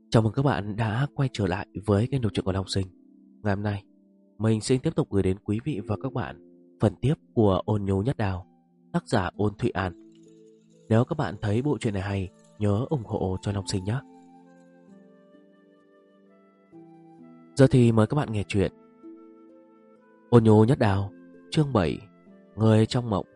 Chào mừng các bạn đã quay trở lại với kênh đọc truyện của Long Sinh. Ngày hôm nay, mình xin tiếp tục gửi đến quý vị và các bạn phần tiếp của Ôn Nhu Nhất Đào, tác giả Ôn Thụy An. Nếu các bạn thấy bộ truyện này hay, nhớ ủng hộ cho Long Sinh nhé. Giờ thì mời các bạn nghe chuyện Ôn Nhu Nhất Đào, chương 7, Người trong mộng.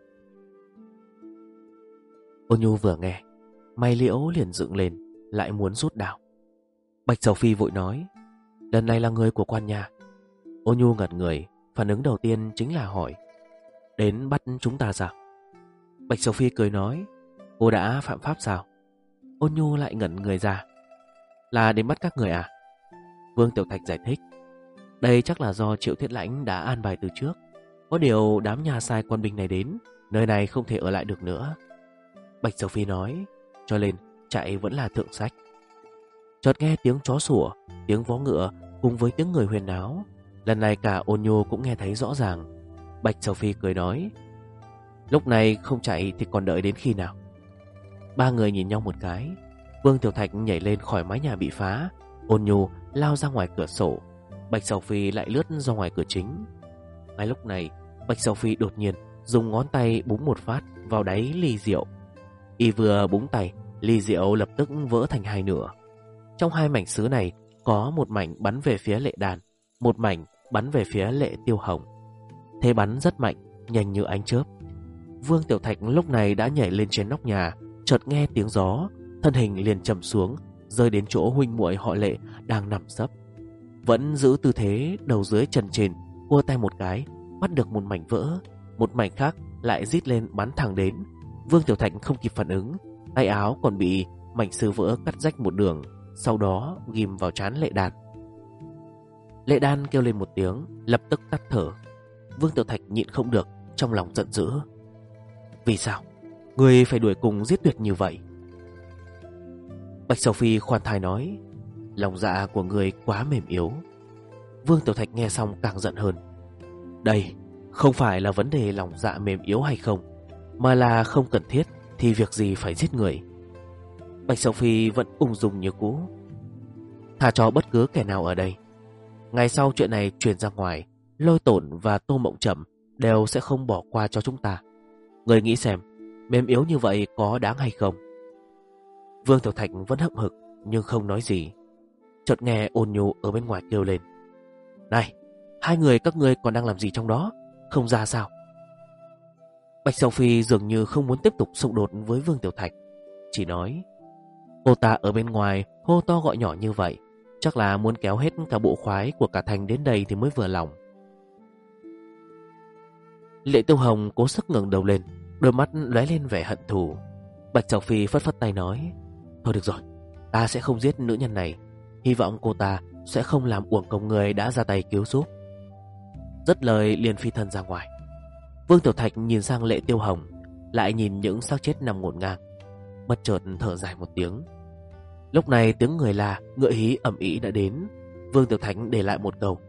Ôn Nhu vừa nghe, mày liễu liền dựng lên, lại muốn rút đao. Bạch Sầu Phi vội nói, lần này là người của quan nhà. Ôn Nhu ngẩn người, phản ứng đầu tiên chính là hỏi, đến bắt chúng ta sao? Bạch Sầu Phi cười nói, cô đã phạm pháp sao? Ôn Nhu lại ngẩn người ra, là đến bắt các người à? Vương Tiểu Thạch giải thích, đây chắc là do Triệu Thiết Lãnh đã an bài từ trước. Có điều đám nhà sai quân binh này đến, nơi này không thể ở lại được nữa. Bạch Sầu Phi nói, cho nên chạy vẫn là thượng sách. Chợt nghe tiếng chó sủa, tiếng vó ngựa cùng với tiếng người huyên náo. Lần này cả Ôn Nhu cũng nghe thấy rõ ràng. Bạch Sầu Phi cười nói, lúc này không chạy thì còn đợi đến khi nào? Ba người nhìn nhau một cái. Vương Tiểu Thạch nhảy lên khỏi mái nhà bị phá, Ôn Nhu lao ra ngoài cửa sổ, Bạch Sầu Phi lại lướt ra ngoài cửa chính. Ngay lúc này, Bạch Sầu Phi đột nhiên dùng ngón tay búng một phát vào đáy ly rượu. Y vừa búng tay, ly rượu lập tức vỡ thành hai nửa. Trong hai mảnh sứ này, có một mảnh bắn về phía Lệ Đàn, một mảnh bắn về phía Lệ Tiêu Hồng. Thế bắn rất mạnh, nhanh như ánh chớp. Vương Tiểu Thạch lúc này đã nhảy lên trên nóc nhà, chợt nghe tiếng gió, thân hình liền chầm xuống, rơi đến chỗ huynh muội họ Lệ đang nằm sấp. Vẫn giữ tư thế đầu dưới chân trên, cua tay một cái, bắt được một mảnh vỡ, một mảnh khác lại rít lên bắn thẳng đến. Vương Tiểu Thạch không kịp phản ứng, tay áo còn bị mảnh sứ vỡ cắt rách một đường, sau đó ghim vào trán Lệ Đàn. Lệ Đan kêu lên một tiếng, lập tức tắt thở. Vương Tiểu Thạch nhịn không được, trong lòng giận dữ. Vì sao người phải đuổi cùng giết tuyệt như vậy? Bạch Sầu Phi khoan thai nói, lòng dạ của người quá mềm yếu. Vương Tiểu Thạch nghe xong càng giận hơn. Đây không phải là vấn đề lòng dạ mềm yếu hay không, mà là không cần thiết thì việc gì phải giết người. Bạch Sầu Phi vẫn ung dung như cũ, thà cho bất cứ kẻ nào ở đây. Ngày sau chuyện này truyền ra ngoài, Lôi Tổn và Tô Mộng Trầm đều sẽ không bỏ qua cho chúng ta. Người nghĩ xem, mềm yếu như vậy có đáng hay không? Vương Tiểu Thạch vẫn hậm hực nhưng không nói gì. Chợt nghe Ôn Nhu ở bên ngoài kêu lên, này, hai người các ngươi còn đang làm gì trong đó? Không ra sao? Bạch Sầu Phi dường như không muốn tiếp tục xung đột với Vương Tiểu Thạch, chỉ nói, cô ta ở bên ngoài hô to gọi nhỏ như vậy, chắc là muốn kéo hết cả bộ khoái của cả thành đến đây thì mới vừa lòng. Lệ Tiêu Hồng cố sức ngẩng đầu lên, đôi mắt lóe lên vẻ hận thù. Bạch Sầu Phi phất phất tay nói, thôi được rồi, ta sẽ không giết nữ nhân này. Hy vọng cô ta sẽ không làm uổng công người đã ra tay cứu giúp. Dứt lời liền phi thân ra ngoài. Vương Tiểu Thạch nhìn sang Lệ Tiêu Hồng, lại nhìn những xác chết nằm ngổn ngang, bất chợt thở dài một tiếng. Lúc này tiếng người la ngựa hí ầm ĩ đã đến. Vương Tiểu Thạch để lại một câu,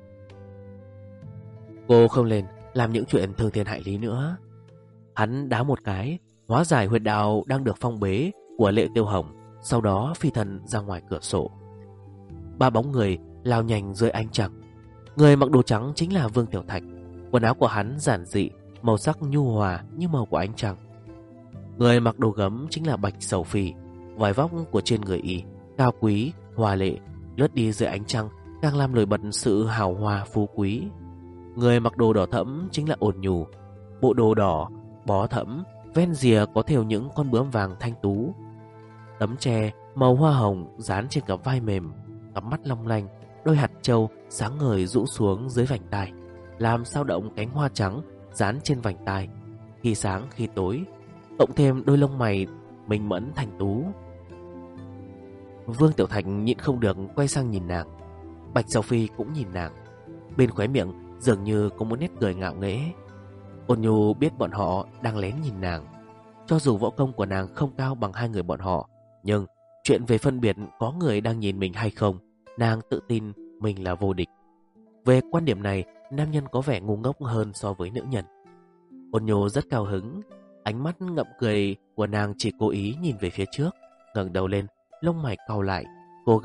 cô không lên làm những chuyện thương thiên hại lý nữa. Hắn đá một cái, hóa giải huyệt đạo đang được phong bế của Lệ Tiêu Hồng, sau đó phi thân ra ngoài cửa sổ. Ba bóng người lao nhanh dưới ánh trăng. Người mặc đồ trắng chính là Vương Tiểu Thạch. Quần áo của hắn giản dị, màu sắc nhu hòa như màu của ánh trăng. Người mặc đồ gấm chính là Bạch Sầu Phi. Vải vóc của trên người y cao quý, hoa lệ, lướt đi dưới ánh trăng càng làm nổi bật sự hào hoa phú quý. Người mặc đồ đỏ thẫm chính là Ôn Nhu. Bộ đồ đỏ, bó thẫm, ven rìa có thêu những con bướm vàng thanh tú. Tấm tre màu hoa hồng dán trên cặp vai mềm, cặp mắt long lanh, đôi hạt châu sáng ngời rũ xuống dưới vành tai, làm sao động cánh hoa trắng dán trên vành tai, khi sáng khi tối, cộng thêm đôi lông mày minh mẫn thanh tú. Vương Tiểu Thạch nhịn không được quay sang nhìn nàng. Bạch Sầu Phi cũng nhìn nàng, bên khóe miệng dường như có một nét cười ngạo nghễ. Ôn Nhu biết bọn họ đang lén nhìn nàng. Cho dù võ công của nàng không cao bằng hai người bọn họ, nhưng chuyện về phân biệt có người đang nhìn mình hay không, nàng tự tin mình là vô địch. Về quan điểm này, nam nhân có vẻ ngu ngốc hơn so với nữ nhân. Ôn Nhu rất cao hứng, ánh mắt ngậm cười của nàng chỉ cố ý nhìn về phía trước, ngẩng đầu lên, lông mày cau lại, cố gắng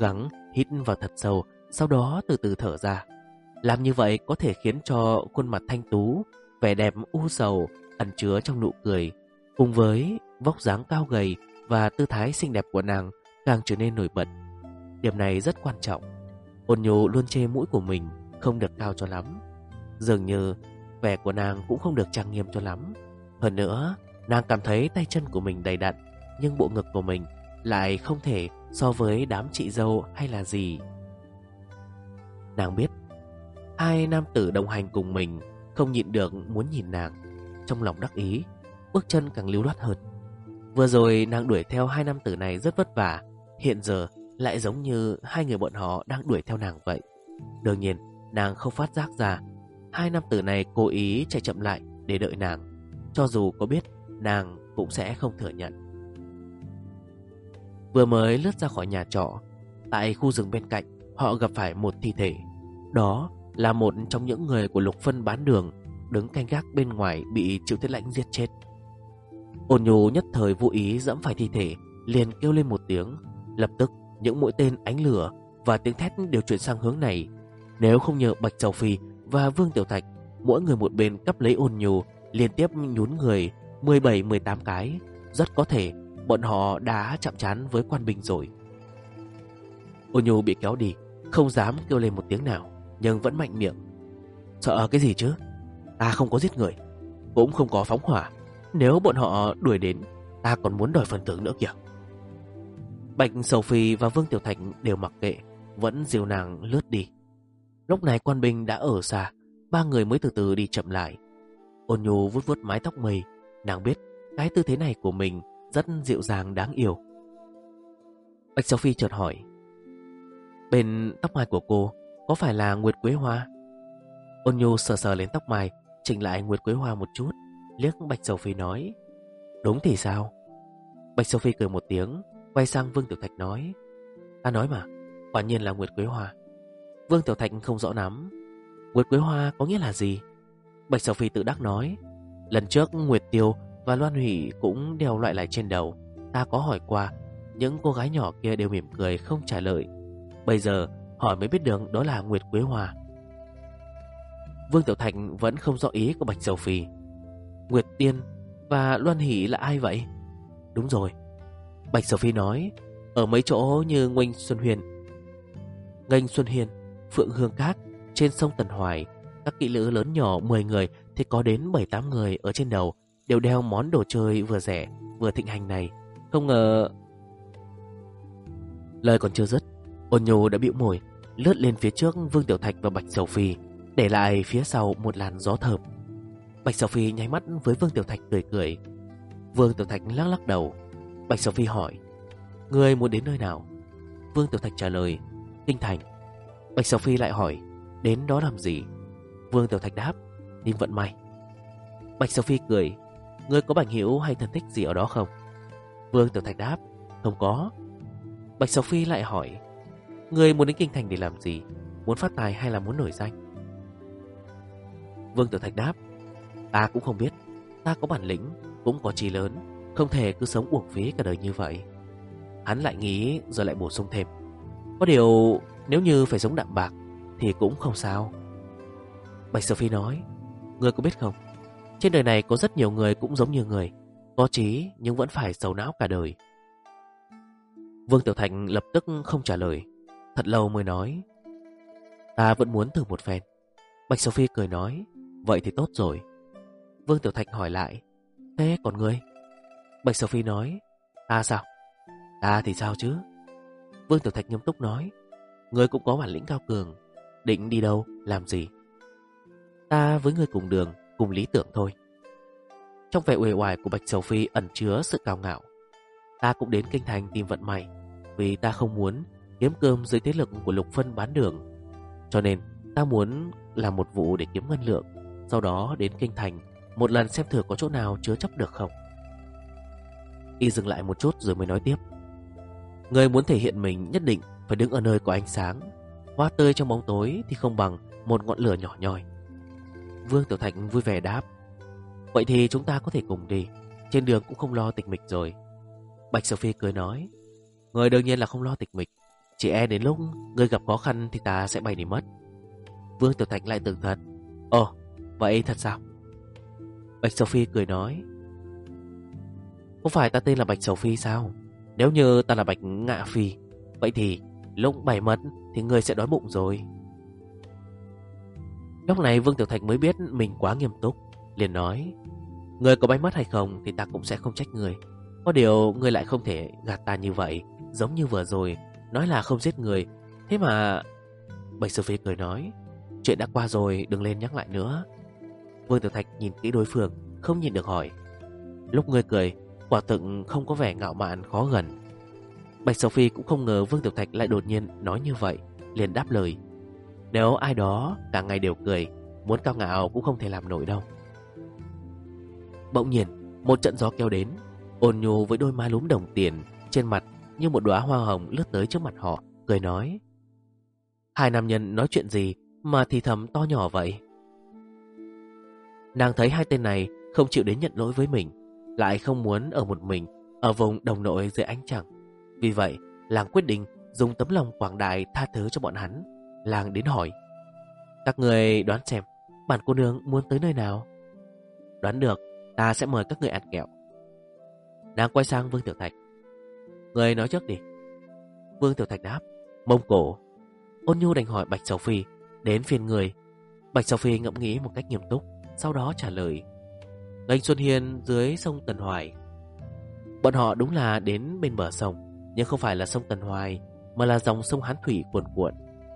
hít vào thật sâu, sau đó từ từ thở ra. Làm như vậy có thể khiến cho khuôn mặt thanh tú, vẻ đẹp u sầu ẩn chứa trong nụ cười, cùng với vóc dáng cao gầy và tư thái xinh đẹp của nàng càng trở nên nổi bật. Điểm này rất quan trọng. Ôn Nhu luôn chê mũi của mình không được cao cho lắm. Dường như vẻ của nàng cũng không được trang nghiêm cho lắm. Hơn nữa, nàng cảm thấy tay chân của mình đầy đặn, nhưng bộ ngực của mình lại không thể so với đám chị dâu hay là gì. Nàng biết hai nam tử đồng hành cùng mình không nhịn được muốn nhìn nàng. Trong lòng đắc ý, bước chân càng lưu loát hơn. Vừa rồi nàng đuổi theo hai nam tử này rất vất vả, hiện giờ lại giống như hai người bọn họ đang đuổi theo nàng vậy. Đương nhiên, nàng không phát giác ra hai nam tử này cố ý chạy chậm lại để đợi nàng. Cho dù có biết, nàng cũng sẽ không thừa nhận. Vừa mới lướt ra khỏi nhà trọ, tại khu rừng bên cạnh, họ gặp phải một thi thể. Đó là một trong những người của Lục Phân bán đường, đứng canh gác bên ngoài bị Triệu Thiết Lãnh giết chết. Ôn Nhu nhất thời vô ý dẫm phải thi thể, liền kêu lên một tiếng. Lập tức những mũi tên ánh lửa và tiếng thét đều chuyển sang hướng này. Nếu không nhờ Bạch Sầu Phi và Vương Tiểu Thạch, mỗi người một bên cắp lấy Ôn Nhu, liên tiếp nhún người 17-18 cái, rất có thể bọn họ đã chạm trán với quan binh rồi. Ôn Nhu bị kéo đi, không dám kêu lên một tiếng nào, nhưng vẫn mạnh miệng. Sợ cái gì chứ? Ta không có giết người, cũng không có phóng hỏa. Nếu bọn họ đuổi đến, ta còn muốn đòi phần thưởng nữa kìa. Bạch Sầu Phi và Vương Tiểu Thạch đều mặc kệ, vẫn dìu nàng lướt đi. Lúc này quan binh đã ở xa, ba người mới từ từ đi chậm lại. Ôn Nhu vuốt vuốt mái tóc mây, nàng biết cái tư thế này của mình rất dịu dàng đáng yêu. Bạch Sầu Phi chợt hỏi, bên tóc mai của cô có phải là Nguyệt Quế Hoa? Ôn Nhu sờ sờ lên tóc mai, chỉnh lại Nguyệt Quế Hoa một chút, liếc Bạch Sầu Phi nói, đúng thì sao? Bạch Sầu Phi cười một tiếng, quay sang Vương Tiểu Thạch nói, ta nói mà, quả nhiên là Nguyệt Quế Hoa. Vương Tiểu Thạch không rõ lắm, Nguyệt Quế Hoa có nghĩa là gì? Bạch Sầu Phi tự đắc nói, lần trước Nguyệt Tiêu và Loan Hỷ cũng đeo loại lại trên đầu, ta có hỏi qua, những cô gái nhỏ kia đều mỉm cười không trả lời. Bây giờ hỏi mới biết được đó là Nguyệt Quế Hoa. Vương Tiểu Thạch vẫn không rõ ý của Bạch Sầu Phi. Nguyệt Tiên và Loan Hỷ là ai vậy? Đúng rồi, Bạch Sầu Phi nói, ở mấy chỗ như Nghênh Xuân Hiên, Phượng Hương Các, trên sông Tần Hoài, các kỹ nữ lớn nhỏ 10 người thì có đến 7-8 người ở trên đầu đều đeo món đồ chơi vừa rẻ vừa thịnh hành này. Không ngờ... Lời còn chưa dứt, Ôn Nhu đã bĩu môi, lướt lên phía trước Vương Tiểu Thạch và Bạch Sầu Phi, để lại phía sau một làn gió thơm. Bạch Sầu Phi nháy mắt với Vương Tiểu Thạch cười cười. Vương Tiểu Thạch lắc lắc đầu. Bạch Sầu Phi hỏi, ngươi muốn đến nơi nào? Vương Tiểu Thạch trả lời, Kinh Thành. Bạch Sầu Phi lại hỏi, đến đó làm gì? Vương Tiểu Thạch đáp, tìm vận may. Bạch Sầu Phi cười, ngươi có bằng hữu hay thân thích gì ở đó không? Vương Tiểu Thạch đáp, không có. Bạch Sầu Phi lại hỏi, ngươi muốn đến Kinh Thành để làm gì? Muốn phát tài hay là muốn nổi danh? Vương Tiểu Thạch đáp, ta cũng không biết. Ta có bản lĩnh, cũng có chí lớn, không thể cứ sống uổng phí cả đời như vậy. Hắn lại nghĩ rồi lại bổ sung thêm, có điều nếu như phải sống đạm bạc thì cũng không sao. Bạch Sầu Phi nói, ngươi có biết không, trên đời này có rất nhiều người cũng giống như người, có trí nhưng vẫn phải sầu não cả đời. Vương Tiểu Thạch lập tức không trả lời, thật lâu mới nói, ta vẫn muốn thử một phen. Bạch Sầu Phi cười nói, vậy thì tốt rồi. Vương Tiểu Thạch hỏi lại, thế còn ngươi? Bạch Sầu Phi nói, ta sao? Ta thì sao chứ? Vương Tiểu Thạch nghiêm túc nói, ngươi cũng có bản lĩnh cao cường, định đi đâu, làm gì? Ta với ngươi cùng đường, cùng lý tưởng thôi. Trong vẻ uể oải của Bạch Sầu Phi ẩn chứa sự cao ngạo. Ta cũng đến Kinh Thành tìm vận may, vì ta không muốn kiếm cơm dưới thế lực của Lục Phân bán đường. Cho nên ta muốn làm một vụ để kiếm ngân lượng, sau đó đến Kinh Thành một lần xem thử có chỗ nào chứa chấp được không. Y dừng lại một chút rồi mới nói tiếp, người muốn thể hiện mình nhất định phải đứng ở nơi có ánh sáng. Hoa tươi trong bóng tối thì không bằng một ngọn lửa nhỏ nhoi. Vương Tiểu Thạch vui vẻ đáp, vậy thì chúng ta có thể cùng đi, trên đường cũng không lo tịch mịch rồi. Bạch Sầu Phi cười nói, người đương nhiên là không lo tịch mịch, Chỉ e đến lúc ngươi gặp khó khăn thì ta sẽ bay đi mất. Vương Tiểu Thạch lại tưởng thật. Ồ, vậy thật sao? Bạch Sầu Phi cười nói. Không phải ta tên là Bạch Sầu Phi sao? Nếu như ta là Bạch Ngạ Phi, vậy thì lúc bay mất thì ngươi sẽ đói bụng rồi. Lúc này Vương Tiểu Thạch mới biết mình quá nghiêm túc, liền nói. Ngươi có bay mất hay không thì ta cũng sẽ không trách ngươi. Có điều ngươi lại không thể gạt ta như vậy. Giống như vừa rồi nói là không giết người. Thế mà... Bạch Sầu Phi cười nói. Chuyện đã qua rồi, đừng lên nhắc lại nữa. Vương Tiểu Thạch nhìn kỹ đối phương, không nhìn được hỏi. Lúc ngươi cười, quả thực không có vẻ ngạo mạn khó gần. Bạch Sầu Phi cũng không ngờ Vương Tiểu Thạch lại đột nhiên nói như vậy, liền đáp lời. Nếu ai đó cả ngày đều cười, muốn cao ngạo cũng không thể làm nổi đâu. Bỗng nhiên một trận gió kéo đến, ôn nhu với đôi má lúm đồng tiền trên mặt như một đóa hoa hồng lướt tới trước mặt họ, cười nói. Hai nam nhân nói chuyện gì mà thì thầm to nhỏ vậy? Nàng thấy hai tên này không chịu đến nhận lỗi với mình, lại không muốn ở một mình ở vùng đồng nội dưới ánh trăng. Vì vậy làng quyết định dùng tấm lòng quảng đại tha thứ cho bọn hắn. Làng đến hỏi. Các người đoán xem bản cô nương muốn tới nơi nào? Đoán được, ta sẽ mời các người ăn kẹo. Nàng quay sang Vương Tiểu Thạch. Người nói trước đi. Vương Tiểu Thạch đáp. Mông Cổ. Ôn nhu đành hỏi Bạch Sầu Phi. Đến phiên người. Bạch Sầu Phi ngẫm nghĩ một cách nghiêm túc, sau đó trả lời. Gành Xuân Hiên dưới sông Tần Hoài. Bọn họ đúng là đến bên bờ sông, nhưng không phải là sông Tần Hoài, mà là dòng sông Hán Thủy cuồn cuộn.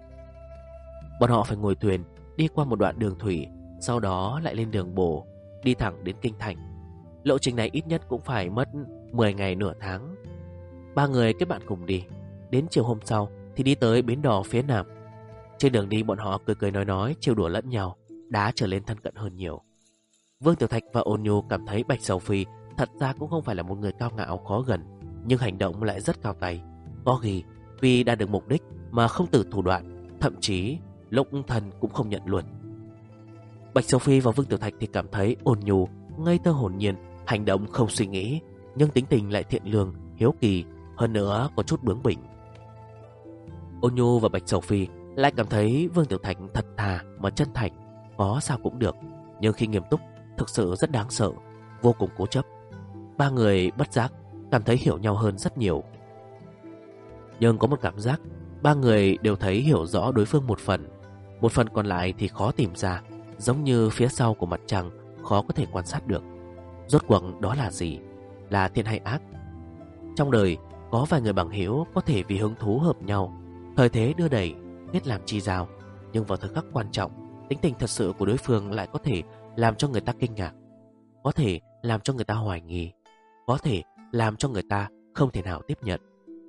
Bọn họ phải ngồi thuyền đi qua một đoạn đường thủy, sau đó lại lên đường bộ đi thẳng đến kinh thành. Lộ trình này ít nhất cũng phải mất 10 ngày nửa tháng. Ba người kết bạn cùng đi. Đến chiều hôm sau thì đi tới bến đò phía nam. Trên đường đi bọn họ cười cười nói trêu đùa lẫn nhau, đã trở lên thân cận hơn nhiều. Vương Tiểu Thạch và Ôn Nhu cảm thấy Bạch Sầu Phi thật ra cũng không phải là một người cao ngạo khó gần, nhưng hành động lại rất cao tay. Có khi vì đã được mục đích mà không từ thủ đoạn, thậm chí lúc thần cũng không nhận luôn. Bạch Sầu Phi và Vương Tiểu Thạch thì cảm thấy Ôn Nhu ngây thơ hồn nhiên, hành động không suy nghĩ, nhưng tính tình lại thiện lương, hiếu kỳ, hơn nữa có chút bướng bỉnh. Ôn Nhu và Bạch Sầu Phi lại cảm thấy Vương Tiểu Thạch thật thà mà chân thành, có sao cũng được, nhưng khi nghiêm túc thực sự rất đáng sợ, vô cùng cố chấp. Ba người bất giác cảm thấy hiểu nhau hơn rất nhiều. Nhưng có một cảm giác, ba người đều thấy hiểu rõ đối phương một phần còn lại thì khó tìm ra, giống như phía sau của mặt trăng khó có thể quan sát được. Rốt cuộc đó là gì? Là thiện hay ác? Trong đời có vài người bằng hữu có thể vì hứng thú hợp nhau, thời thế đưa đẩy, kết làm chi giao, nhưng vào thời khắc quan trọng, tính tình thật sự của đối phương lại có thể làm cho người ta kinh ngạc, có thể làm cho người ta hoài nghi, có thể làm cho người ta không thể nào tiếp nhận.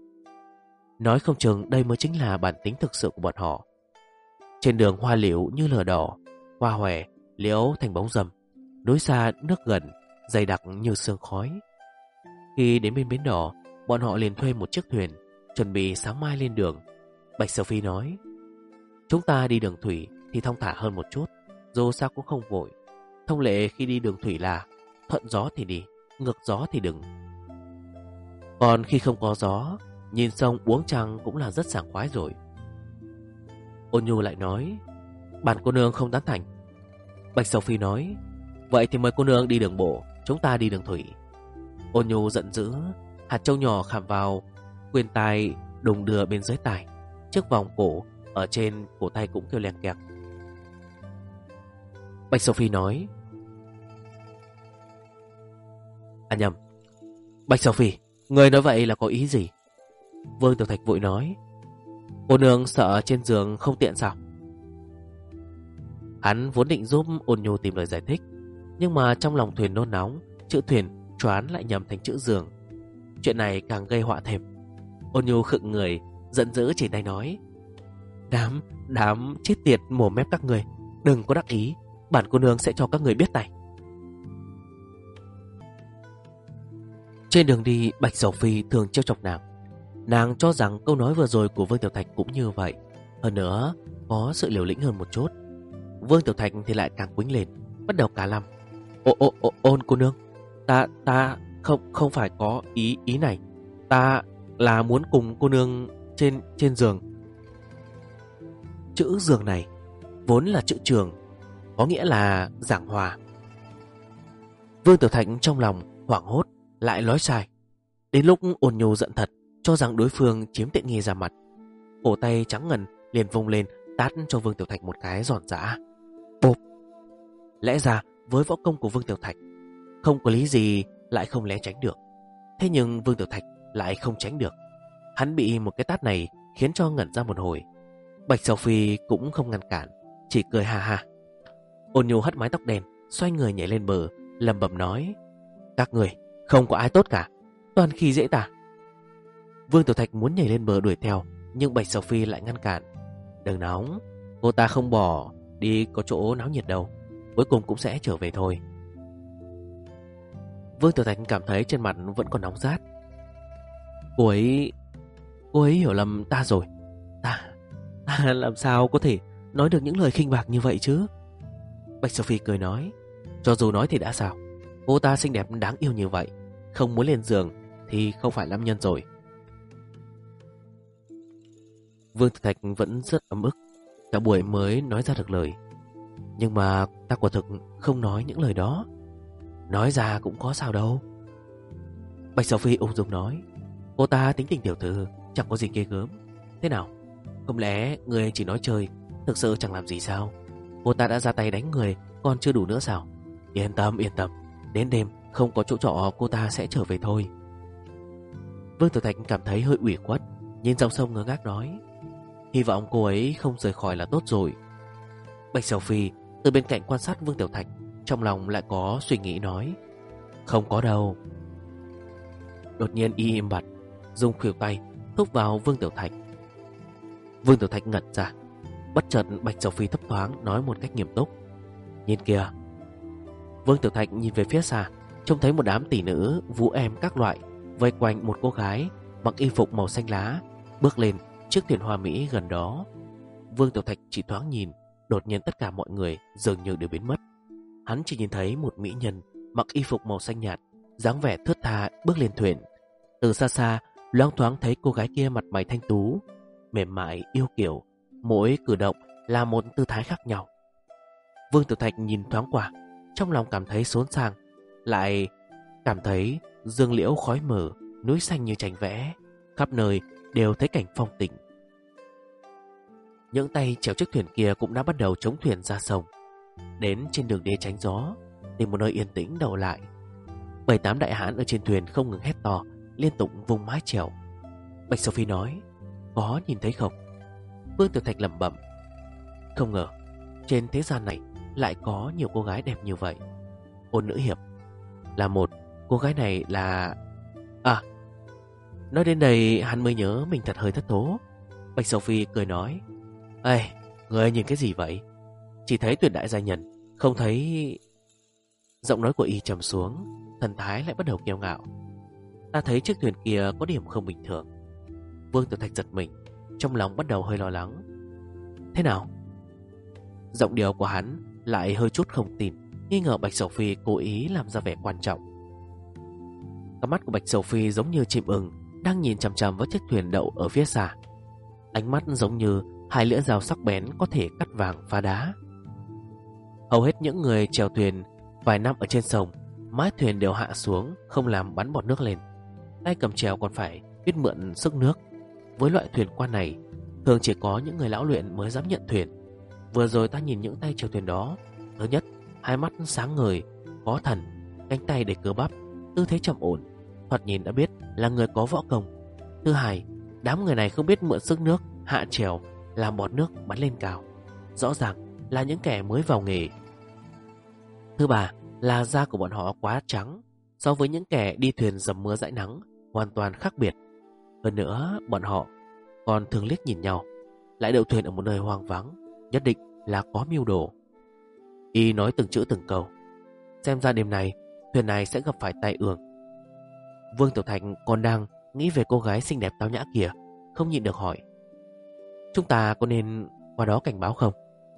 Nói không chừng đây mới chính là bản tính thực sự của bọn họ. Trên đường hoa liễu như lửa đỏ, hoa hòe, liễu thành bóng râm, núi xa nước gần, dày đặc như sương khói. Khi đến bên bến đỏ, bọn họ liền thuê một chiếc thuyền, chuẩn bị sáng mai lên đường. Bạch Sầu Phi nói, chúng ta đi đường thủy thì thong thả hơn một chút, dù sao cũng không vội. Thông lệ khi đi đường thủy là thuận gió thì đi, ngược gió thì đừng. Còn khi không có gió, nhìn sông uống trăng cũng là rất sảng khoái rồi. Ôn Nhu lại nói, bản cô nương không tán thành. Bạch Sầu Phi nói, vậy thì mời cô nương đi đường bộ, chúng ta đi đường thủy. Ôn Nhu giận dữ, hạt châu nhỏ khảm vào khuyên tai đùng đưa bên dưới tai, chiếc vòng cổ ở trên cổ tay cũng kêu leng keng. Bạch Sầu Phi nói, nhầm, Bạch Sầu Phi, người nói vậy là có ý gì? Vương Tiểu Thạch vội nói, cô nương sợ trên giường không tiện sao? Hắn vốn định giúp Ôn Nhu tìm lời giải thích, nhưng mà trong lòng thuyền nôn nóng, chữ thuyền choán lại nhầm thành chữ giường. Chuyện này càng gây họa thêm. Ôn Nhu khựng người, giận dữ chỉ tay nói, Đám chết tiệt mồm mép các người, đừng có đắc ý, bản cô nương sẽ cho các người biết này. Trên đường đi, Bạch Sầu Phi thường trêu chọc nàng. Nàng cho rằng câu nói vừa rồi của Vương Tiểu Thạch cũng như vậy, hơn nữa có sự liều lĩnh hơn một chút. Vương Tiểu Thạch thì lại càng quýnh lên, bắt đầu cả lăm. Ôn cô nương, ta không phải có ý này. Ta là muốn cùng cô nương trên giường. Chữ giường này vốn là chữ trường, có nghĩa là giảng hòa. Vương Tiểu Thạch trong lòng hoảng hốt, lại nói sai. Đến lúc Ôn Nhu giận thật, cho rằng đối phương chiếm tiện nghi ra mặt, cổ tay trắng ngần liền vung lên tát cho Vương Tiểu Thạch một cái giòn giã. Bộp! Lẽ ra với võ công của Vương Tiểu Thạch, không có lý gì lại không né tránh được. Thế nhưng Vương Tiểu Thạch lại không tránh được. Hắn bị một cái tát này khiến cho ngẩn ra một hồi. Bạch Sầu Phi cũng không ngăn cản, chỉ cười ha ha. Ôn Nhu hất mái tóc đen, xoay người nhảy lên bờ, lẩm bẩm nói: các người không có ai tốt cả, toàn khi dễ ta. Vương Tiểu Thạch muốn nhảy lên bờ đuổi theo, nhưng Bạch Sầu Phi lại ngăn cản. Đừng nóng, cô ta không bỏ đi có chỗ náo nhiệt đâu, cuối cùng cũng sẽ trở về thôi. Vương Tiểu Thạch cảm thấy trên mặt vẫn còn nóng rát. Cô ấy hiểu lầm ta rồi. Ta làm sao có thể nói được những lời khinh bạc như vậy chứ? Bạch Sophie cười nói: cho dù nói thì đã sao, cô ta xinh đẹp đáng yêu như vậy, không muốn lên giường thì không phải nam nhân rồi. Vương Tiểu Thạch vẫn rất ấm ức, cả buổi mới nói ra được lời. Nhưng mà ta quả thực không nói những lời đó, nói ra cũng có sao đâu. Bạch Sophie ung dung nói: cô ta tính tình tiểu thư, chẳng có gì ghê gớm. Thế nào, không lẽ người chỉ nói chơi, thực sự chẳng làm gì sao? Cô ta đã ra tay đánh người, còn chưa đủ nữa sao? Yên tâm, đến đêm không có chỗ trọ cô ta sẽ trở về thôi. Vương Tiểu Thạch cảm thấy hơi ủy khuất, nhìn dòng sông ngơ ngác nói: hy vọng cô ấy không rời khỏi là tốt rồi. Bạch Sophie từ bên cạnh quan sát Vương Tiểu Thạch, trong lòng lại có suy nghĩ nói: không có đâu. Đột nhiên y im bặt, dùng khuỷu tay thúc vào Vương Tiểu Thạch. Vương Tiểu Thạch ngẩn ra, bất chợt Bạch Sophie thấp thoáng nói một cách nghiêm túc: nhìn kìa. Vương Tiểu Thạch nhìn về phía xa, trông thấy một đám tỷ nữ vũ em các loại vây quanh một cô gái mặc y phục màu xanh lá bước lên chiếc thuyền hoa mỹ gần đó. Vương Tiểu Thạch chỉ thoáng nhìn, đột nhiên tất cả mọi người dường như đều biến mất. Hắn chỉ nhìn thấy một mỹ nhân mặc y phục màu xanh nhạt, dáng vẻ thướt tha bước lên thuyền. Từ xa xa loáng thoáng thấy cô gái kia mặt mày thanh tú, mềm mại yêu kiều, mỗi cử động là một tư thái khác nhau. Vương Tiểu Thạch nhìn thoáng qua, trong lòng cảm thấy xốn sang, lại cảm thấy dương liễu khói mờ, núi xanh như tranh vẽ, khắp nơi đều thấy cảnh phong tình. Những tay chèo chiếc thuyền kia cũng đã bắt đầu chống thuyền ra sông, đến trên đường đê tránh gió, tìm một nơi yên tĩnh đậu lại. 7-8 đại hãn ở trên thuyền không ngừng hét to, liên tục vung mái chèo. Bạch Sophie nói: có nhìn thấy không? Vương Tiểu Thạch lẩm bẩm: không ngờ trên thế gian này lại có nhiều cô gái đẹp như vậy. Ôn nữ hiệp là một, cô gái này là... À, nói đến đây hắn mới nhớ mình thật hơi thất thố. Bạch Sophie cười nói: ê, người nhìn cái gì vậy? Chỉ thấy tuyệt đại gia nhân, không thấy... Giọng nói của y trầm xuống, thần thái lại bắt đầu kiêu ngạo: ta thấy chiếc thuyền kia có điểm không bình thường. Vương Tiểu Thạch giật mình, trong lòng bắt đầu hơi lo lắng. Thế nào? Giọng điệu của hắn lại hơi chút không tin, nghi ngờ Bạch Sophie cố ý làm ra vẻ quan trọng. Các mắt của Bạch Sophie giống như chim ưng đang nhìn chằm chằm vào chiếc thuyền đậu ở phía xa. Ánh mắt giống như hai lưỡi dao sắc bén có thể cắt vàng phá đá. Hầu hết những người chèo thuyền vài năm ở trên sông, mái thuyền đều hạ xuống, không làm bắn bọt nước lên. Tay cầm chèo còn phải biết mượn sức nước. Với loại thuyền qua này, thường chỉ có những người lão luyện mới dám nhận thuyền. Vừa rồi ta nhìn những tay chèo thuyền đó, thứ nhất, hai mắt sáng ngời, có thần, cánh tay để cơ bắp, tư thế trầm ổn, thoạt nhìn đã biết là người có võ công. Thứ hai, đám người này không biết mượn sức nước, hạ chèo, làm bọt nước bắn lên cao, rõ ràng là những kẻ mới vào nghề. Thứ ba là da của bọn họ quá trắng, so với những kẻ đi thuyền dầm mưa dãi nắng hoàn toàn khác biệt. Hơn nữa, bọn họ còn thường liếc nhìn nhau, lại đậu thuyền ở một nơi hoang vắng, nhất định là có mưu đồ. Y nói từng chữ từng câu, xem ra đêm này thuyền này sẽ gặp phải tai ương. Vương Tiểu Thạch còn đang nghĩ về cô gái xinh đẹp tao nhã kia, không nhịn được hỏi: chúng ta có nên qua đó cảnh báo không?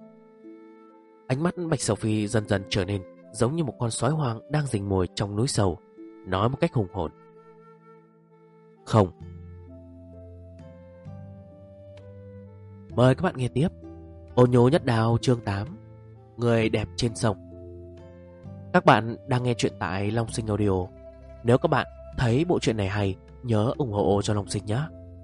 Ánh mắt Bạch Sophie dần dần trở nên giống như một con sói hoang đang rình mồi trong núi sâu, nói một cách hùng hồn: không. Mời các bạn nghe tiếp Ôn Nhô Nhất Đao chương 8, Người đẹp trên sông. Các bạn đang nghe chuyện tại Long Sinh Audio. Nếu các bạn thấy bộ truyện này hay, nhớ ủng hộ cho Long Sinh nhé.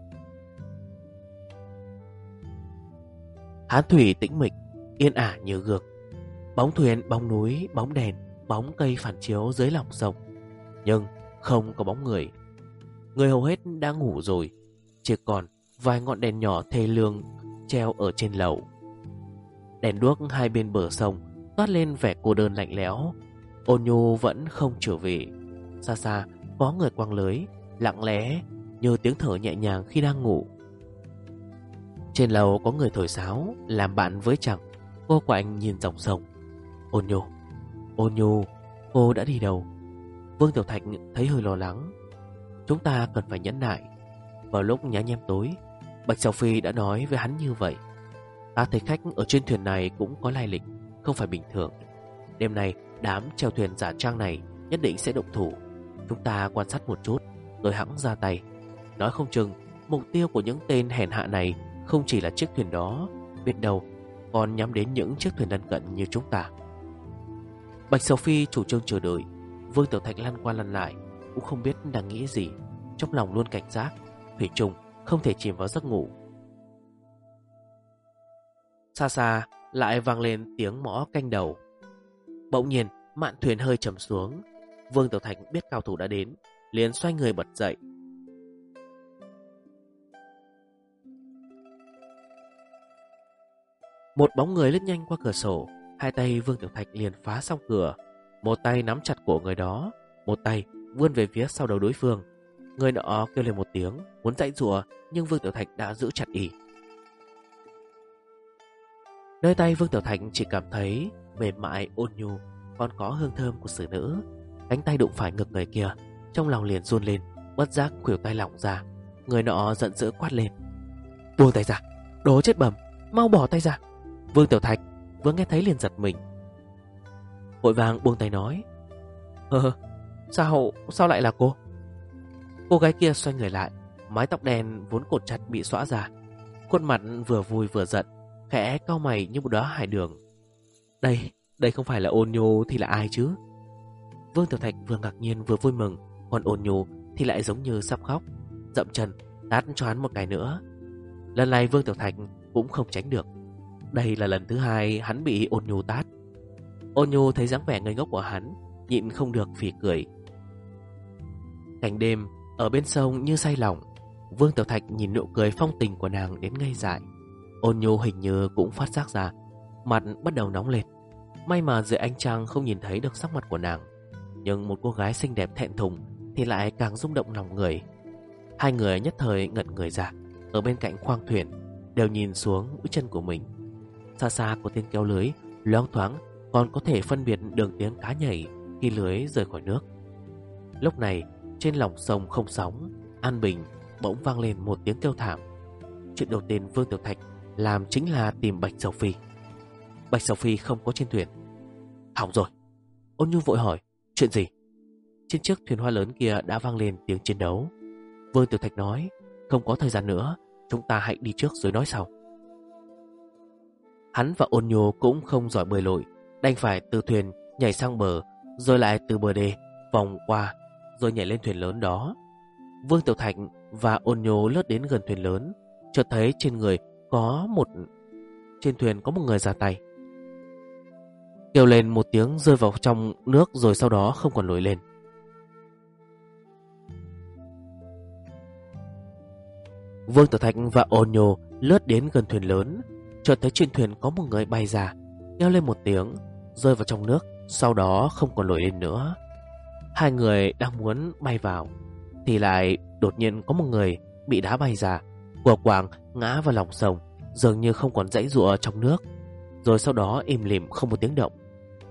Hán thủy tĩnh mịch, yên ả như gương. Bóng thuyền, bóng núi, bóng đèn, bóng cây phản chiếu dưới lòng sông. Nhưng không có bóng người. Người hầu hết đã ngủ rồi, chỉ còn vài ngọn đèn nhỏ thê lương treo ở trên lầu. Đèn đuốc hai bên bờ sông toát lên vẻ cô đơn lạnh lẽo. Ôn Nhu vẫn không trở về. Xa xa có người quăng lưới, lặng lẽ như tiếng thở nhẹ nhàng khi đang ngủ. Trên lầu có người thổi sáo, làm bạn với chàng. Cô quạnh nhìn dòng sông. Ôn Nhu, cô đã đi đâu? Vương Tiểu Thạch thấy hơi lo lắng. Chúng ta cần phải nhẫn nại. Vào lúc nhá nhem tối, Bạch Sầu Phi đã nói với hắn như vậy. Ta thấy khách ở trên thuyền này cũng có lai lịch, không phải bình thường. Đêm nay đám chèo thuyền giả trang này nhất định sẽ động thủ. Chúng ta quan sát một chút rồi hẵng ra tay. Nói không chừng mục tiêu của những tên hèn hạ này không chỉ là chiếc thuyền đó, biết đâu còn nhắm đến những chiếc thuyền lân cận như chúng ta. Bạch Sầu Phi chủ trương chờ đợi. Vương Tiểu Thạch lăn qua lăn lại, cũng không biết đang nghĩ gì. Trong lòng luôn cảnh giác, thủy chung không thể chìm vào giấc ngủ. Xa xa lại vang lên tiếng mõ canh đầu. Bỗng nhiên mạn thuyền hơi trầm xuống. Vương Tiểu Thạch biết cao thủ đã đến, liền xoay người bật dậy. Một bóng người lướt nhanh qua cửa sổ. Hai tay Vương Tiểu Thạch liền phá xong cửa. Một tay nắm chặt cổ người đó, một tay vươn về phía sau đầu đối phương. Người nọ kêu lên một tiếng, muốn giãy giụa, nhưng Vương Tiểu Thạch đã giữ chặt y. Nơi tay Vương Tiểu Thạch chỉ cảm thấy mềm mại ôn nhu, còn có hương thơm của xử nữ. Cánh tay đụng phải ngực người kia, trong lòng liền run lên, bất giác khuỷu tay lỏng ra. Người nọ giận dữ quát lên: buông tay ra, đồ chết bẩm, mau bỏ tay ra! Vương Tiểu Thạch vừa nghe thấy liền giật mình, vội vàng buông tay nói: Sao lại là cô? Cô gái kia xoay người lại, mái tóc đen vốn cột chặt bị xõa ra, khuôn mặt vừa vui vừa giận, khẽ cau mày như một đóa hải đường. Đây không phải là Ôn Nhu thì là ai chứ? Vương Tiểu Thạch vừa ngạc nhiên vừa vui mừng, còn Ôn Nhu thì lại giống như sắp khóc, dậm chân tát cho hắn một cái nữa. Lần này Vương Tiểu Thạch cũng không tránh được. Đây là lần thứ hai hắn bị Ôn Nhu tát. Ôn Nhu thấy dáng vẻ ngây ngốc của hắn, nhịn không được phì cười. Cảnh đêm ở bên sông như say lòng. Vương Tiểu Thạch nhìn nụ cười phong tình của nàng đến ngây dại. Ôn Nhu hình như cũng phát giác ra, mặt bắt đầu nóng lên. May mà dưới ánh trăng không nhìn thấy được sắc mặt của nàng, nhưng một cô gái xinh đẹp thẹn thùng thì lại càng rung động lòng người. Hai người nhất thời ngẩn người ra. Ở bên cạnh khoang thuyền đều nhìn xuống mũi chân của mình. Xa xa của tên kéo lưới loáng thoáng còn có thể phân biệt đường tiếng cá nhảy khi lưới rời khỏi nước. Lúc này trên lòng sông không sóng, an bình, bỗng vang lên một tiếng kêu thảm. Chuyện đầu tiên Vương Tiểu Thạch làm chính là tìm Bạch Sầu Phi. Bạch Sầu Phi không có trên thuyền. Hỏng rồi! Ôn Nhu vội hỏi: chuyện gì? Trên chiếc thuyền hoa lớn kia đã vang lên tiếng chiến đấu. Vương Tiểu Thạch nói: không có thời gian nữa, chúng ta hãy đi trước rồi nói sau. Hắn và Ôn Nhu cũng không giỏi bơi lội, đành phải từ thuyền nhảy sang bờ, rồi lại từ bờ đê vòng qua, rồi nhảy lên thuyền lớn đó. Vương Tiểu Thạch và Ôn Nhu lướt đến gần thuyền lớn, chợt thấy trên thuyền có một người ra tay, kêu lên một tiếng rơi vào trong nước, rồi sau đó không còn nổi lên. Vương Tiểu Thạch và Ôn Nhu lướt đến gần thuyền lớn, chợt thấy trên thuyền có một người bay ra, kêu lên một tiếng, rơi vào trong nước, sau đó không còn nổi lên nữa. Hai người đang muốn bay vào thì lại đột nhiên có một người bị đá bay ra, quờ quàng ngã vào lòng sông, dường như không còn giãy giụa trong nước, rồi sau đó im lìm không một tiếng động.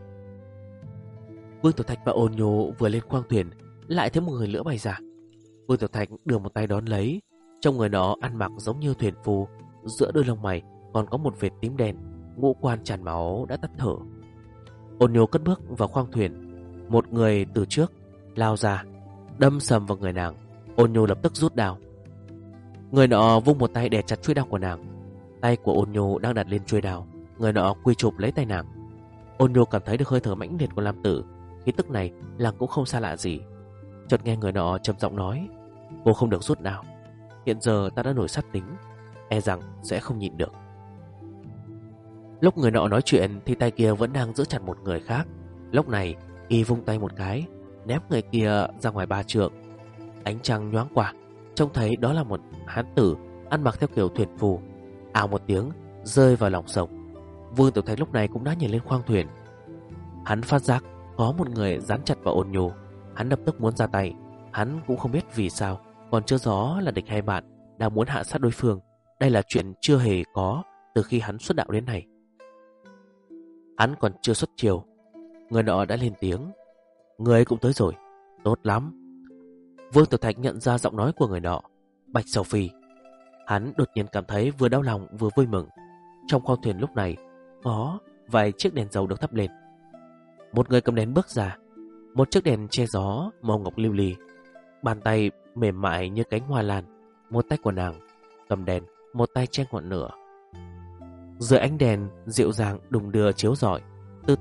Vương Tiểu Thạch và Ôn Nhu vừa lên khoang thuyền, lại thấy một người nữa bay ra. Vương Tiểu Thạch đưa một tay đón lấy. Trong người nó ăn mặc giống như thuyền phu, giữa đôi lông mày còn có một vệt tím đen, ngũ quan tràn máu đã tắt thở. Ôn Nhu cất bước vào khoang thuyền. Một người từ trước lao ra, đâm sầm vào người nàng. Ôn Nhu lập tức rút đao. Người nọ vung một tay đè chặt chuôi đao của nàng. Tay của Ôn Nhu đang đặt lên chuôi đao, người nọ quy chụp lấy tay nàng. Ôn Nhu cảm thấy được hơi thở mãnh liệt của nam tử, khí tức này nàng cũng không xa lạ gì. Chợt nghe người nọ trầm giọng nói: cô không được rút đao, hiện giờ ta đã nổi sát tính, e rằng sẽ không nhịn được. Lúc người nọ nói chuyện thì tay kia vẫn đang giữ chặt một người khác. Lúc này y vung tay một cái, ném người kia ra ngoài 3 trượng. Ánh trăng nhoáng qua, trông thấy đó là một hán tử ăn mặc theo kiểu thuyền phù. Ào một tiếng rơi vào lòng sông. Vương Tiểu Thạch lúc này cũng đã nhìn lên khoang thuyền. Hắn phát giác có một người dán chặt vào Ôn Nhu. Hắn lập tức muốn ra tay. Hắn cũng không biết vì sao, còn chưa rõ là địch hay bạn, đang muốn hạ sát đối phương. Đây là chuyện chưa hề có từ khi hắn xuất đạo đến nay. Hắn còn chưa xuất chiều, người nọ đã lên tiếng: người cũng tới rồi, tốt lắm. Vương Tiểu Thạch nhận ra giọng nói của người nọ, Bạch Sầu Phi. Hắn đột nhiên cảm thấy vừa đau lòng vừa vui mừng. Trong khoang thuyền lúc này có vài chiếc đèn dầu được thắp lên. Một người cầm đèn bước ra, một chiếc đèn che gió màu ngọc lưu ly, bàn tay mềm mại như cánh hoa lan. Một tay của nàng cầm đèn, một tay che ngọn lửa. Dưới ánh đèn dịu dàng đùng đưa chiếu rọi, tư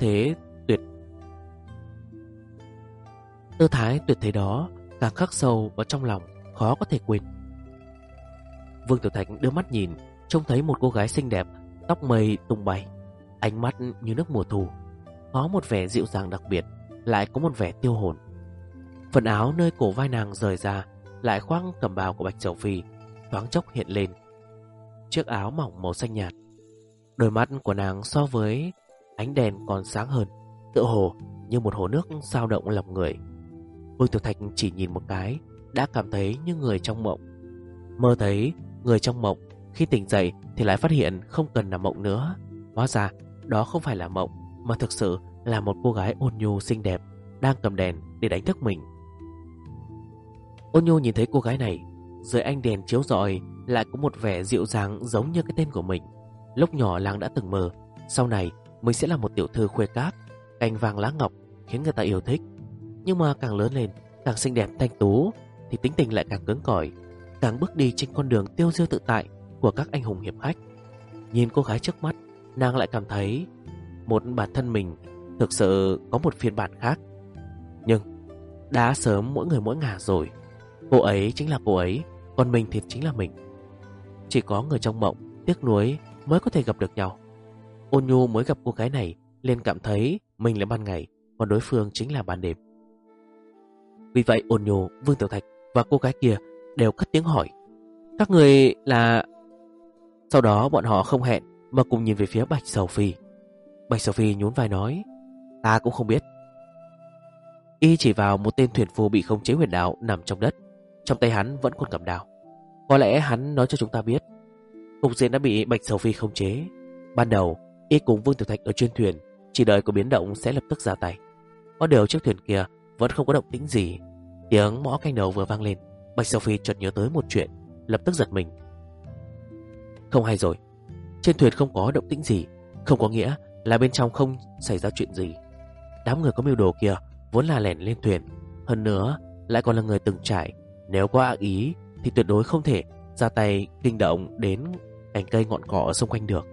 thái tuyệt thế đó càng khắc sâu vào trong lòng, khó có thể quên. Vương Tiểu Thạch đưa mắt nhìn, trông thấy một cô gái xinh đẹp, tóc mây tung bay, ánh mắt như nước mùa thu, có một vẻ dịu dàng đặc biệt, lại có một vẻ tiêu hồn. Phần áo nơi cổ vai nàng rời ra, lại khoác cẩm bào của Bạch Sầu Phi, thoáng chốc hiện lên chiếc áo mỏng màu xanh nhạt. Đôi mắt của nàng so với ánh đèn còn sáng hơn, tựa hồ như một hồ nước sao động lòng người. Vương Tiểu Thạch chỉ nhìn một cái đã cảm thấy như người trong mộng. Mơ thấy người trong mộng, khi tỉnh dậy thì lại phát hiện không cần là mộng nữa. Hóa ra đó không phải là mộng, mà thực sự là một cô gái ôn nhu xinh đẹp đang cầm đèn để đánh thức mình. Ôn Nhu nhìn thấy cô gái này, dưới ánh đèn chiếu rọi lại có một vẻ dịu dàng giống như cái tên của mình. Lúc nhỏ nàng đã từng mơ sau này mình sẽ là một tiểu thư khuê cát, cành vàng lá ngọc, khiến người ta yêu thích. Nhưng mà càng lớn lên, càng xinh đẹp thanh tú thì tính tình lại càng cứng cỏi, càng bước đi trên con đường tiêu diêu tự tại của các anh hùng hiệp khách. Nhìn cô gái trước mắt, nàng lại cảm thấy một bản thân mình thực sự có một phiên bản khác. Nhưng đã sớm mỗi người mỗi ngả rồi. Cô ấy chính là cô ấy, còn mình thì chính là mình. Chỉ có người trong mộng tiếc nuối mới có thể gặp được nhau. Ôn Nhu mới gặp cô gái này liền cảm thấy mình là ban ngày, còn đối phương chính là ban đêm. Vì vậy Ôn Nhu, Vương Tiểu Thạch và cô gái kia đều cất tiếng hỏi: các người là... Sau đó bọn họ không hẹn mà cùng nhìn về phía Bạch Sầu Phi. Bạch Sầu Phi nhún vai nói: ta cũng không biết. Y chỉ vào một tên thuyền phu bị khống chế huyền đạo nằm trong đất, trong tay hắn vẫn còn cầm đao. Có lẽ hắn nói cho chúng ta biết cục diện đã bị Bạch Sầu Phi khống chế. Ban đầu Y cùng Vương Tiểu Thạch ở trên thuyền, chỉ đợi có biến động sẽ lập tức ra tay. Có điều chiếc thuyền kia vẫn không có động tĩnh gì. Tiếng mõ canh đầu vừa vang lên, Bạch Sầu Phi chợt nhớ tới một chuyện, lập tức giật mình. Không hay rồi, trên thuyền không có động tĩnh gì, không có nghĩa là bên trong không xảy ra chuyện gì. Đám người có mưu đồ kia vốn là lẻn lên thuyền, hơn nữa lại còn là người từng trải. Nếu có ác ý thì tuyệt đối không thể ra tay kinh động đến cành cây ngọn cỏ ở xung quanh được.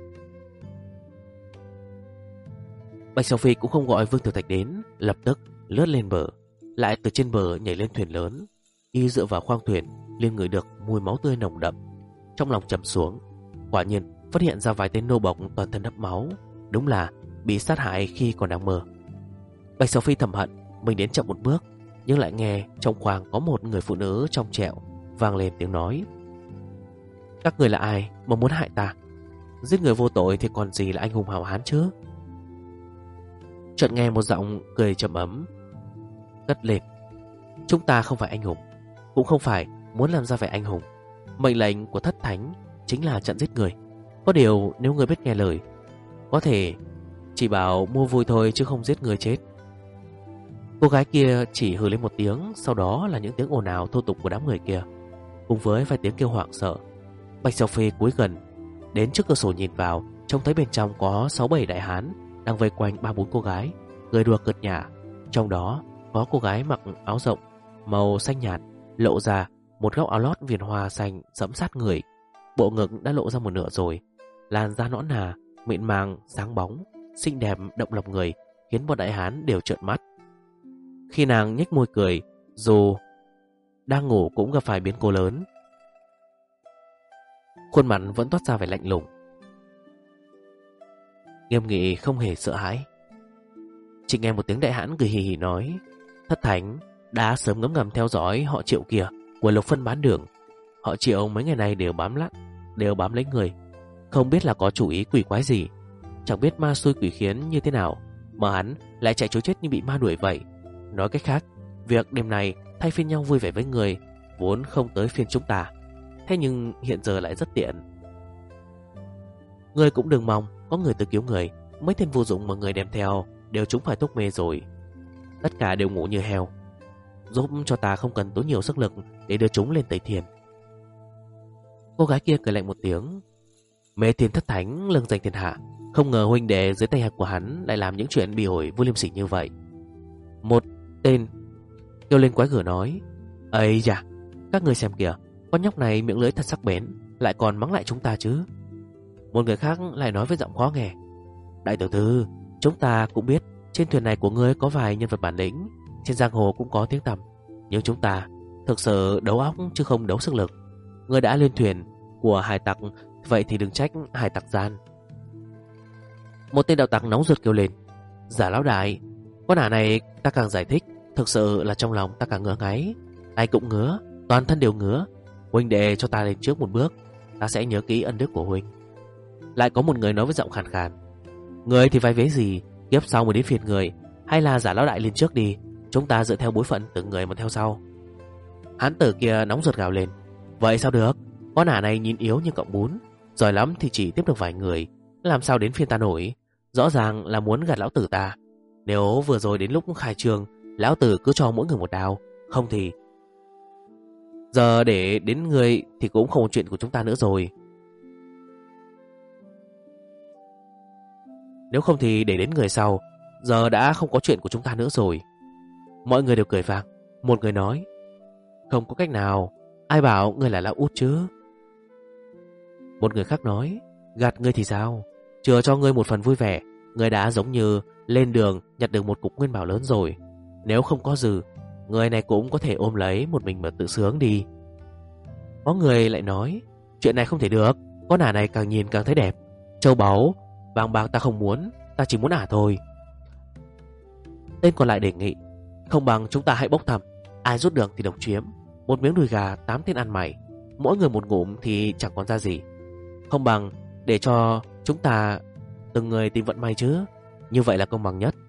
Bạch Sầu Phi cũng không gọi Vương Tiểu Thạch đến, lập tức lướt lên bờ, lại từ trên bờ nhảy lên thuyền lớn. Y dựa vào khoang thuyền, liền ngửi được mùi máu tươi nồng đậm. Trong lòng trầm xuống, quả nhiên phát hiện ra vài tên nô bộc toàn thân đẫm máu, đúng là bị sát hại khi còn đang mơ. Bạch Sầu Phi thầm hận mình đến chậm một bước, nhưng lại nghe trong khoang có một người phụ nữ trong trẻo vang lên tiếng nói: các người là ai mà muốn hại ta? Giết người vô tội thì còn gì là anh hùng hào hán chứ? Chợt nghe một giọng cười trầm ấm cất lên: chúng ta không phải anh hùng, cũng không phải muốn làm ra vẻ anh hùng. Mệnh lệnh của thất thánh chính là chặn giết người. Có điều nếu người biết nghe lời, có thể chỉ bảo mua vui thôi chứ không giết người chết. Cô gái kia chỉ hừ lên một tiếng, sau đó là những tiếng ồn ào thô tục của đám người kia, cùng với vài tiếng kêu hoảng sợ. Bạch Sầu Phi cúi gần đến trước cửa sổ nhìn vào, trông thấy bên trong có 6-7 đại hán đang vây quanh 3-4 cô gái, cười đùa cợt nhả. Trong đó có cô gái mặc áo rộng màu xanh nhạt, lộ ra một góc áo lót viền hoa xanh sẫm sát người. bộ ngực đã lộ ra một nửa rồi. Làn da nõn nà, mịn màng, sáng bóng, xinh đẹp động lòng người, khiến bọn đại hán đều trợn mắt. Khi nàng nhếch môi cười, dù đang ngủ cũng gặp phải biến cố lớn. Khuôn mặt vẫn toát ra vẻ lạnh lùng, nghiêm nghị không hề sợ hãi. Chỉ nghe một tiếng đại hãn cười hì hì nói: Thất Thánh đã sớm ngấm ngầm theo dõi họ Triệu kia của Lục Phân bán đường. Họ Triệu mấy ngày nay đều bám lấy người, không biết là có chủ ý quỷ quái gì, chẳng biết ma xui quỷ khiến như thế nào mà hắn lại chạy trối chết như bị ma đuổi vậy. Nói cách khác, việc đêm này thay phiên nhau vui vẻ với người vốn không tới phiên chúng ta, thế nhưng hiện giờ lại rất tiện. Người cũng đừng mong có người tới cứu người, mấy tên vô dụng mà người đem theo đều trúng phải thuốc mê rồi, tất cả đều ngủ như heo, giúp cho ta không cần tốn nhiều sức lực để đưa chúng lên Tây Thiên. Cô gái kia cười lạnh một tiếng: Mê Thiên Thất Thánh lừng danh thiên hạ, không ngờ huynh đệ dưới tay hạt của hắn lại làm những chuyện bỉ ổi vô liêm sỉ như vậy. Một tên kêu lên quái gở nói: Ây da, các người xem kìa, con nhóc này miệng lưỡi thật sắc bén, lại còn mắng lại chúng ta chứ. Một người khác lại nói với giọng khó nghe: Đại tiểu thư, chúng ta cũng biết trên thuyền này của ngươi có vài nhân vật bản lĩnh, trên giang hồ cũng có tiếng tăm, nhưng chúng ta thực sự đấu óc chứ không đấu sức lực. Ngươi đã lên thuyền của hải tặc, vậy thì đừng trách hải tặc gian. Một tên đạo tặc nóng ruột kêu lên: Giả lão đại, con ả này ta càng giải thích, thực sự là trong lòng ta càng ngứa ngáy, ai cũng ngứa, toàn thân đều ngứa. Huynh đệ cho ta lên trước một bước, ta sẽ nhớ kỹ ân đức của huynh. Lại có một người nói với giọng khàn khàn: Người thì vai vế gì, kiếp sau mới đến phiền người, hay là giả lão đại lên trước đi, chúng ta dựa theo bối phận từng người mà theo sau. Hán tử kia nóng ruột gào lên: Vậy sao được, con ả này nhìn yếu như cọng bún, giỏi lắm thì chỉ tiếp được vài người, làm sao đến phiên ta nổi. Rõ ràng là muốn gạt lão tử ta. Nếu vừa rồi đến lúc khai trường, lão tử cứ cho mỗi người một đao, không thì giờ để đến người thì cũng không có chuyện của chúng ta nữa rồi. Nếu không thì để đến người sau, giờ đã không có chuyện của chúng ta nữa rồi. Mọi người đều cười vang. Một người nói: Không có cách nào, ai bảo ngươi là lão út chứ. Một người khác nói: Gạt ngươi thì sao, chưa cho ngươi một phần vui vẻ, ngươi đã giống như lên đường nhặt được một cục nguyên bảo lớn rồi. Nếu không có dư, người này cũng có thể ôm lấy một mình mà tự sướng đi. Có người lại nói: Chuyện này không thể được, con ả này càng nhìn càng thấy đẹp, châu báu vàng bạc ta không muốn, ta chỉ muốn ả thôi. Tên còn lại đề nghị: Không bằng chúng ta hãy bốc thăm, ai rút được thì độc chiếm, một miếng đùi gà 8 tên ăn mày, mỗi người một ngụm thì chẳng còn ra gì. Không bằng để cho chúng ta từng người tìm vận may chứ, như vậy là công bằng nhất.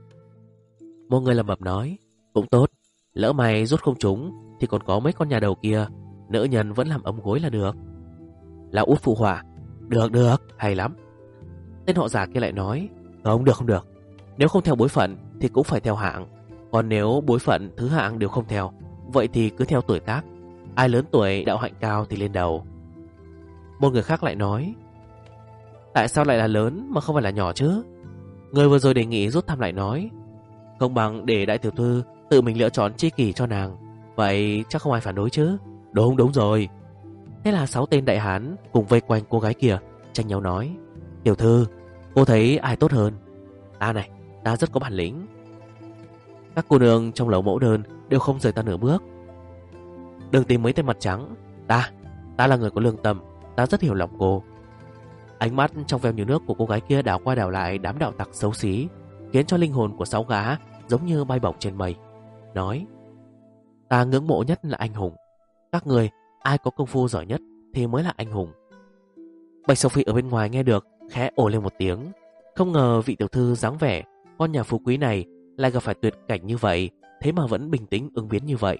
Một người lẩm bẩm nói: Cũng tốt, lỡ mày rút không trúng thì còn có mấy con nhà đầu kia, nữ nhân vẫn làm ấm gối là được. Lão út phụ họa: Được, hay lắm. Tên họ già kia lại nói: Không được, nếu không theo bối phận thì cũng phải theo hạng, còn nếu bối phận thứ hạng đều không theo, vậy thì cứ theo tuổi tác, ai lớn tuổi đạo hạnh cao thì lên đầu. Một người khác lại nói: Tại sao lại là lớn mà không phải là nhỏ chứ? Người vừa rồi đề nghị rút thăm lại nói: Không bằng để đại tiểu thư tự mình lựa chọn chi kỷ cho nàng, vậy chắc không ai phản đối chứ. Đúng rồi. Thế là 6 tên đại hán cùng vây quanh cô gái kia, tranh nhau nói: Tiểu thư, cô thấy ai tốt hơn? Ta rất có bản lĩnh. Các cô nương trong lầu mẫu đơn đều không rời ta nửa bước. Đừng tìm mấy tên mặt trắng, ta là người có lương tâm, ta rất hiểu lòng cô. Ánh mắt trong veo như nước của cô gái kia đảo qua đảo lại đám đạo tặc xấu xí, khiến cho linh hồn của 6 gã giống như bay bổng trên mây. Nói: Ta ngưỡng mộ nhất là anh hùng, các người ai có công phu giỏi nhất thì mới là anh hùng. Bạch Sophie ở bên ngoài nghe được khẽ ồ lên một tiếng. Không ngờ vị tiểu thư dáng vẻ con nhà phú quý này lại gặp phải tuyệt cảnh như vậy, thế mà vẫn bình tĩnh ứng biến như vậy.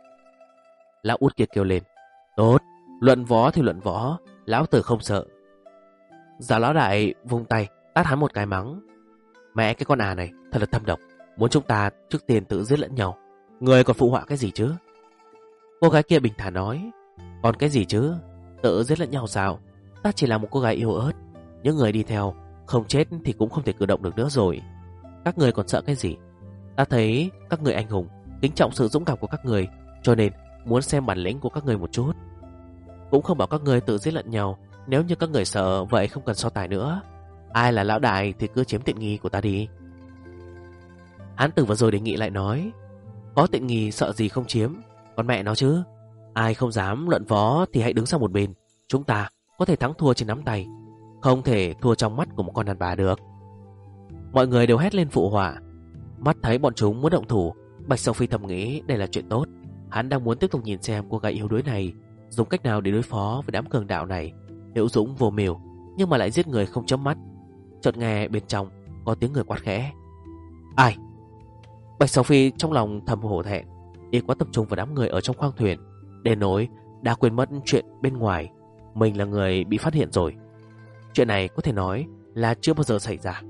Lão út kia kêu lên: Tốt, luận võ thì luận võ, lão tử không sợ. Giả lão đại vung tay tát hắn một cái mắng: Mẹ cái con này thật là thâm độc, muốn chúng ta trước tiên tự giết lẫn nhau, người còn phụ họa cái gì chứ? Cô gái kia bình thản nói: Còn cái gì chứ, tự giết lẫn nhau sao? Ta chỉ là một cô gái yếu ớt, những người đi theo không chết thì cũng không thể cử động được nữa rồi. Các người còn sợ cái gì? Ta thấy các người anh hùng, kính trọng sự dũng cảm của các người, cho nên muốn xem bản lĩnh của các người một chút. cũng không bảo các ngươi tự giết lẫn nhau. Nếu như các người sợ vậy không cần so tài nữa. Ai là lão đại thì cứ chiếm tiện nghi của ta đi. Hán tử vừa rồi đề nghị lại nói, có tiện nghi sợ gì không chiếm, còn mẹ nó chứ. Ai không dám luận võ thì hãy đứng sang một bên. Chúng ta có thể thắng thua trên nắm tay, không thể thua trong mắt của một con đàn bà được. Mọi người đều hét lên phụ họa. Mắt thấy bọn chúng muốn động thủ, Bạch Sầu Phi thầm nghĩ đây là chuyện tốt. Hắn đang muốn tiếp tục nhìn xem cô gái yếu đuối này dùng cách nào để đối phó với đám cường đạo này, hữu dũng vô mưu nhưng mà lại giết người không chớp mắt. Chợt nghe bên trong có tiếng người quát khẽ. Ai? Bạch Sầu Phi trong lòng thầm hổ thẹn, y quá tập trung vào đám người ở trong khoang thuyền đến nỗi đã quên mất chuyện bên ngoài mình là người bị phát hiện rồi. Chuyện này có thể nói là chưa bao giờ xảy ra.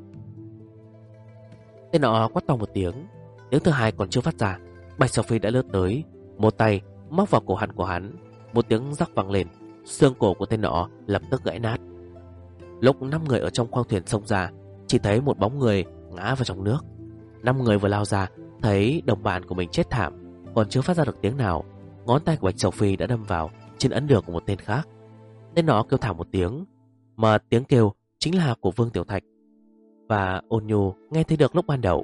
Tên nọ quát to một tiếng thứ hai còn chưa phát ra, Bạch Sầu Phi đã lướt tới, một tay móc vào cổ họng của hắn. Một tiếng rắc vang lên, xương cổ của tên nọ lập tức gãy nát. Lúc 5 người ở trong khoang thuyền xông ra, chỉ thấy một bóng người ngã vào trong nước. 5 người vừa lao ra, thấy đồng bạn của mình chết thảm, còn chưa phát ra được tiếng nào, ngón tay của Bạch Sầu Phi đã đâm vào trên ấn đường của một tên khác. Tên nọ kêu thảm một tiếng, mà tiếng kêu chính là của Vương Tiểu Thạch và Ôn Nhu nghe thấy được lúc ban đầu.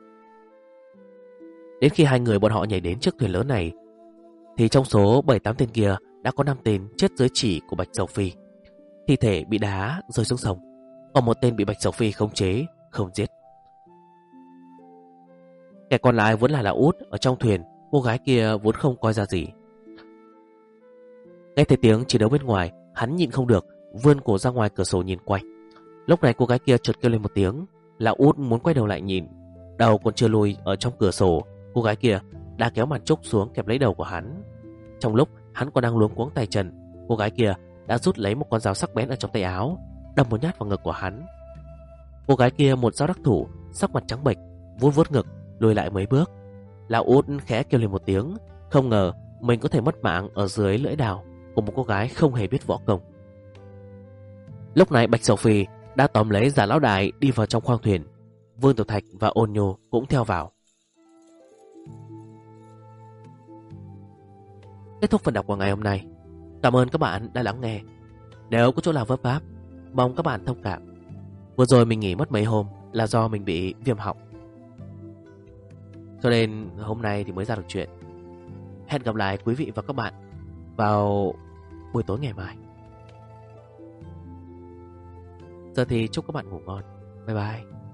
Đến khi hai người bọn họ nhảy đến chiếc thuyền lớn này, thì trong số 7-8 tên kia đã có 5 tên chết dưới chỉ của Bạch Sầu Phi, thi thể bị đá rơi xuống sông, còn một tên bị Bạch Sầu Phi khống chế không giết. Kẻ còn lại vốn là lão Út ở trong thuyền, cô gái kia vốn không coi ra gì. Nghe thấy tiếng chiến đấu bên ngoài, hắn nhịn không được, vươn cổ ra ngoài cửa sổ nhìn quanh. Lúc này cô gái kia chợt kêu lên một tiếng. Lão Út muốn quay đầu lại nhìn, đầu còn chưa lùi ở trong cửa sổ, cô gái kia đã kéo màn trúc xuống kẹp lấy đầu của hắn. Trong lúc hắn còn đang luống cuống tay chân, cô gái kia đã rút lấy một con dao sắc bén ở trong tay áo, đâm một nhát vào ngực của hắn. Cô gái kia một dao đắc thủ, sắc mặt trắng bệch, vuốt vuốt ngực, lùi lại mấy bước. Lão Út khẽ kêu lên một tiếng, không ngờ mình có thể mất mạng ở dưới lưỡi đao của một cô gái không hề biết võ công. Lúc này Bạch Sầu Phi đã tóm lấy Giả lão đại đi vào trong khoang thuyền. Vương Tiểu Thạch và Ôn Nhu cũng theo vào. Kết thúc phần đọc của ngày hôm nay. Cảm ơn các bạn đã lắng nghe. Nếu có chỗ nào vấp váp, mong các bạn thông cảm. Vừa rồi mình nghỉ mất mấy hôm là do mình bị viêm họng, cho nên hôm nay thì mới ra được chuyện. Hẹn gặp lại quý vị và các bạn vào buổi tối ngày mai. Giờ thì chúc các bạn ngủ ngon. Bye bye.